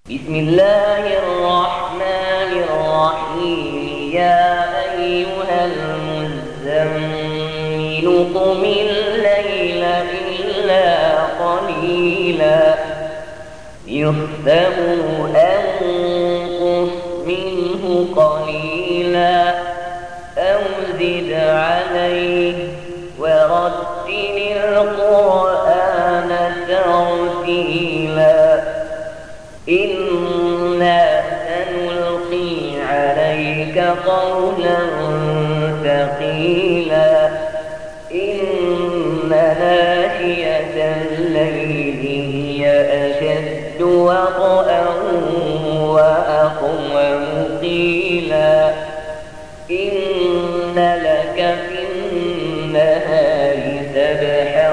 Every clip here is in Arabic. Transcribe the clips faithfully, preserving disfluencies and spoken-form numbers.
بسم الله الرحمن الرحيم. يا أيها المزمل قم الليل إلا قليلا نصفه أو انقص منه قليلا أو زد عليه ورتل القرآن ترتيلا. إنا سنلقي عليك قولا ثقيلا. إن ناشئة الليل هي أشد وطئا وأقوم قيلا. إن لك في النهار سبحا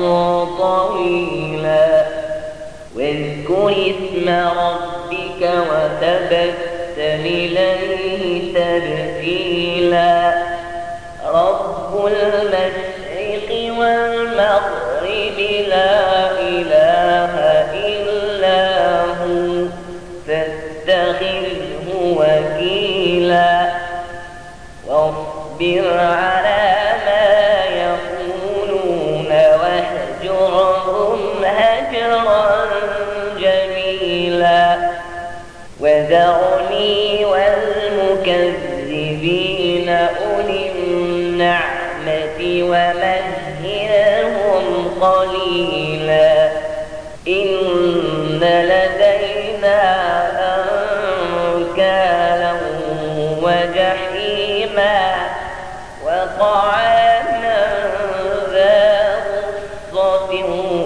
طويلا. واذكر اسم ربك وتبتل إليه تبتيلا. رب المشرق والمغرب لا إله إلا هو فاتخذه وكيلا. واصبر على ما يقولون واهجرهم هجرا جميلا. وذرني والمكذبين أولي النعمة ومهلهم قليلا. إن لدينا أنكالا وجحيما وطعاما ذا غصة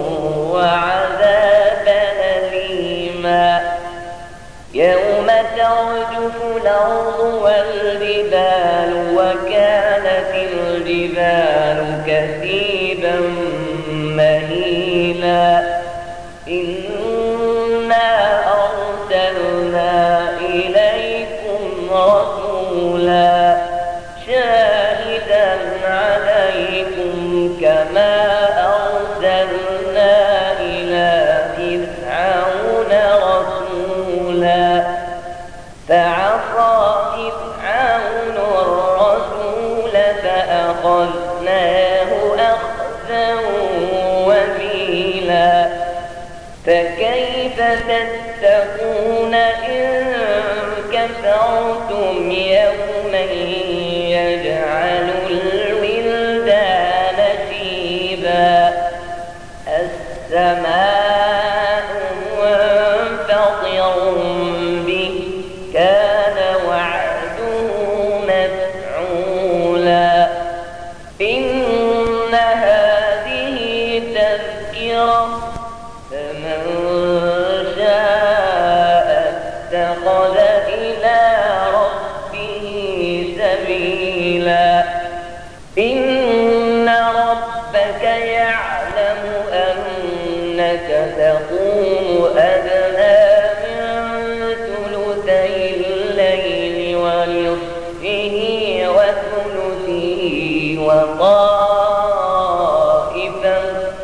وعذابا أليما. يوم ترجف الأرض والجبال وكانت الجبال كثيبا مهيلا. إنا أرسلنا إليكم رسولا شاهدا عليكم كما أرسلنا إلى فرعون رسولا. فعصى فرعون الرسول فأخذناه أخذا وبيلا. فكيف تتقون إن كفرتم يوما يجعل الولدان شيبا. السماء منفطر به كان وعده مفعولا. إن هذه تذكرة فمن شاء اتخذ إلى ربه سبيلا. إن ربك يعلم أنك تقوم أدنى من ثلثي الليل ونصفه وثلثه وطائفة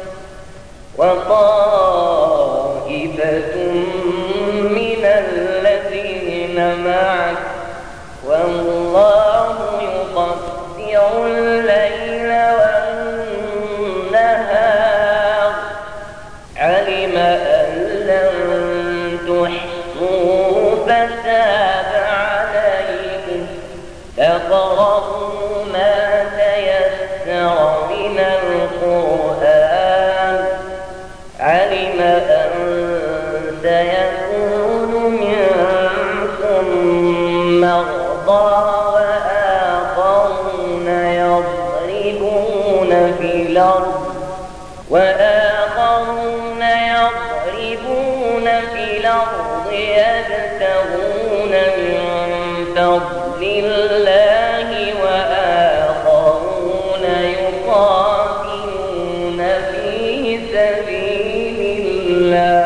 وطائفة من الذين معك والله يقطع الليل والنهار. علم أن لن تحصوا فتاب عليكم فاقرؤوا ما تيسر من القرآن. علم أن سيكون منكم مرضى وآخرون يضربون في الأرض وآخرون يضربون في الأرض يبتغون من فضل الله وآخرون يقاتلون في سبيل الله.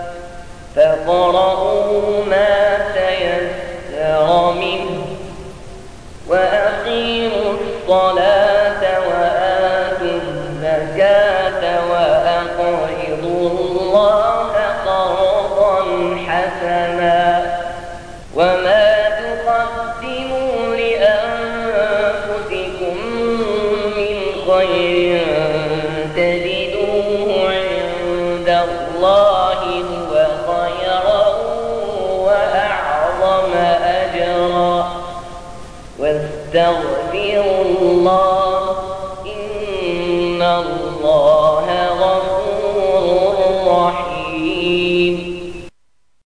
فاقرؤوا ما تيسر منه وأقيموا الصلاة وآتوا الزكاة وأقرضوا الله قرضا حسنا غير